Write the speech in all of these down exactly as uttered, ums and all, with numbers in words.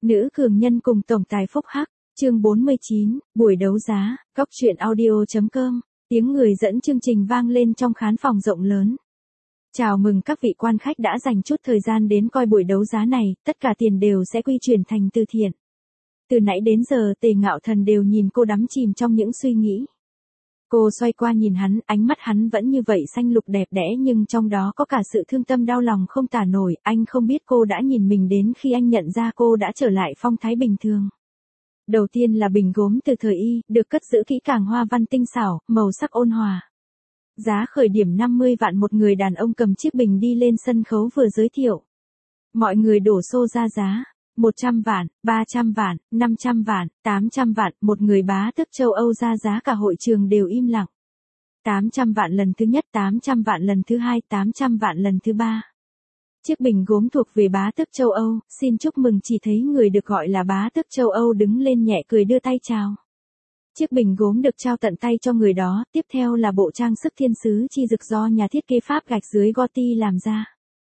Nữ cường nhân cùng tổng tài phúc hắc, chương bốn mươi chín, buổi đấu giá, góc truyện audio.com, tiếng người dẫn chương trình vang lên trong khán phòng rộng lớn. Chào mừng các vị quan khách đã dành chút thời gian đến coi buổi đấu giá này, tất cả tiền đều sẽ quy chuyển thành từ thiện. Từ nãy đến giờ Tề Ngạo Thần đều nhìn cô đắm chìm trong những suy nghĩ. Cô xoay qua nhìn hắn, ánh mắt hắn vẫn như vậy xanh lục đẹp đẽ nhưng trong đó có cả sự thương tâm đau lòng không tả nổi, anh không biết cô đã nhìn mình đến khi anh nhận ra cô đã trở lại phong thái bình thường. Đầu tiên là bình gốm từ thời Y, được cất giữ kỹ càng hoa văn tinh xảo, màu sắc ôn hòa. Giá khởi điểm năm mươi vạn, một người đàn ông cầm chiếc bình đi lên sân khấu vừa giới thiệu. Mọi người đổ xô ra giá. một trăm vạn, ba trăm vạn, năm trăm vạn, tám trăm vạn, một người bá tước châu Âu ra giá cả hội trường đều im lặng. tám trăm vạn lần thứ nhất, tám trăm vạn lần thứ hai, tám trăm vạn lần thứ ba. Chiếc bình gốm thuộc về bá tước châu Âu, xin chúc mừng, chỉ thấy người được gọi là bá tước châu Âu đứng lên nhẹ cười đưa tay chào. Chiếc bình gốm được trao tận tay cho người đó, tiếp theo là bộ trang sức thiên sứ chi dực do nhà thiết kế Pháp gạch dưới Gotti làm ra.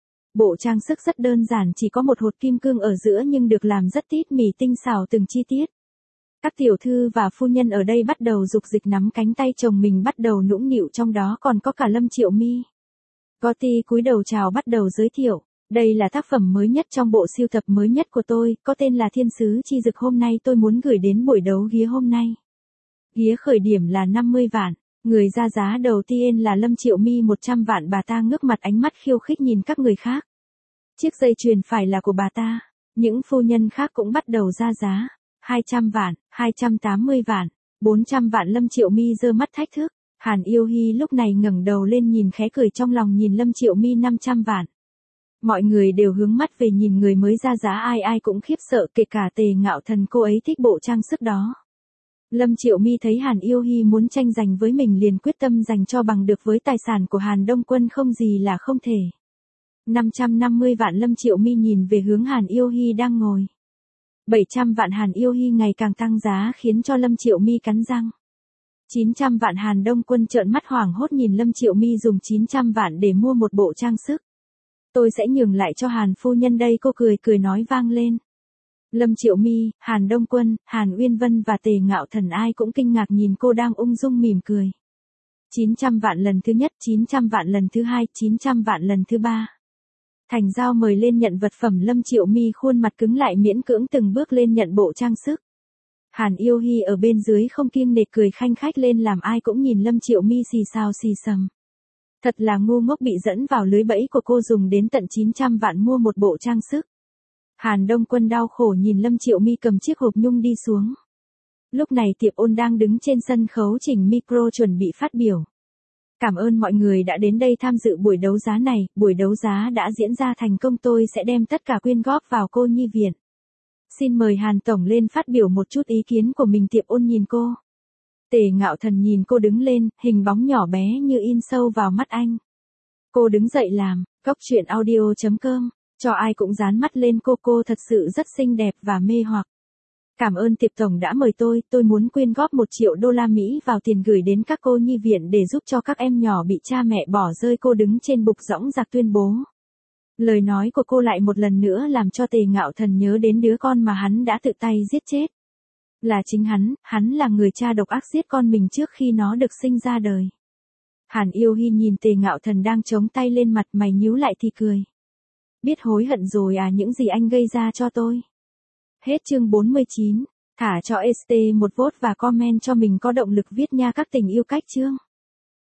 Bộ trang sức rất đơn giản, chỉ có một hột kim cương ở giữa nhưng được làm rất tít mỉ tinh xảo từng chi tiết. Các tiểu thư và phu nhân ở đây bắt đầu dục dịch nắm cánh tay chồng mình bắt đầu nũng nịu, trong đó còn có cả Lâm Triệu My. Gotti cúi đầu chào bắt đầu giới thiệu, đây là tác phẩm mới nhất trong bộ sưu tập mới nhất của tôi, có tên là Thiên sứ chi dực, hôm nay tôi muốn gửi đến buổi đấu ghía hôm nay. Ghía khởi điểm là năm mươi vạn. Người ra giá đầu tiên là Lâm Triệu My một trăm vạn, bà ta ngước mặt ánh mắt khiêu khích nhìn các người khác. Chiếc dây chuyền phải là của bà ta. Những phu nhân khác cũng bắt đầu ra giá. hai trăm vạn, hai trăm tám mươi vạn, bốn trăm vạn. Lâm Triệu My giơ mắt thách thức. Hàn Yêu Hi lúc này ngẩng đầu lên nhìn khẽ cười trong lòng nhìn Lâm Triệu My năm trăm vạn. Mọi người đều hướng mắt về nhìn người mới ra giá, ai ai cũng khiếp sợ, kể cả Tề Ngạo Thần, cô ấy thích bộ trang sức đó. Lâm Triệu My thấy Hàn Yêu Hi muốn tranh giành với mình liền quyết tâm giành cho bằng được, với tài sản của Hàn Đông Quân không gì là không thể. năm trăm năm mươi vạn. Lâm Triệu My nhìn về hướng Hàn Yêu Hi đang ngồi. bảy trăm vạn. Hàn Yêu Hi ngày càng tăng giá khiến cho Lâm Triệu My cắn răng. chín trăm vạn. Hàn Đông Quân trợn mắt hoảng hốt nhìn Lâm Triệu My dùng chín trăm vạn để mua một bộ trang sức. Tôi sẽ nhường lại cho Hàn phu nhân đây, cô cười cười nói vang lên. Lâm Triệu My, Hàn Đông Quân, Hàn Uyên Vân và Tề Ngạo Thần ai cũng kinh ngạc nhìn cô đang ung dung mỉm cười. chín trăm vạn lần thứ nhất, chín trăm vạn lần thứ hai, chín trăm vạn lần thứ ba. Thành Giao mời lên nhận vật phẩm. Lâm Triệu My khuôn mặt cứng lại miễn cưỡng từng bước lên nhận bộ trang sức. Hàn Yêu Hi ở bên dưới không kiêng nể cười khanh khách lên làm ai cũng nhìn Lâm Triệu My xì xào xì xầm. Thật là ngu ngốc, bị dẫn vào lưới bẫy của cô, dùng đến tận chín trăm vạn mua một bộ trang sức. Hàn Đông Quân đau khổ nhìn Lâm Triệu My cầm chiếc hộp nhung đi xuống. Lúc này Tiệp Ôn đang đứng trên sân khấu chỉnh micro chuẩn bị phát biểu. Cảm ơn mọi người đã đến đây tham dự buổi đấu giá này, buổi đấu giá đã diễn ra thành công, tôi sẽ đem tất cả quyên góp vào cô nhi viện. Xin mời Hàn Tổng lên phát biểu một chút ý kiến của mình. Tiệp Ôn nhìn cô. Tề Ngạo Thần nhìn cô đứng lên, hình bóng nhỏ bé như in sâu vào mắt anh. Cô đứng dậy làm, góc truyện audio.com. Cho ai cũng dán mắt lên cô, cô thật sự rất xinh đẹp và mê hoặc. Cảm ơn Tiệp Tổng đã mời tôi, tôi muốn quyên góp một triệu đô la Mỹ vào tiền gửi đến các cô nhi viện để giúp cho các em nhỏ bị cha mẹ bỏ rơi. Cô đứng trên bục dõng dạc tuyên bố. Lời nói của cô lại một lần nữa làm cho Tề Ngạo Thần nhớ đến đứa con mà hắn đã tự tay giết chết. Là chính hắn, hắn là người cha độc ác giết con mình trước khi nó được sinh ra đời. Hàn Yêu Hi nhìn Tề Ngạo Thần đang chống tay lên mặt, mày nhíu lại thì cười. Biết hối hận rồi à, những gì anh gây ra cho tôi. Hết chương bốn mươi chín. Thả cho ét tê một vote và comment cho mình có động lực viết nha các tình yêu cách chương.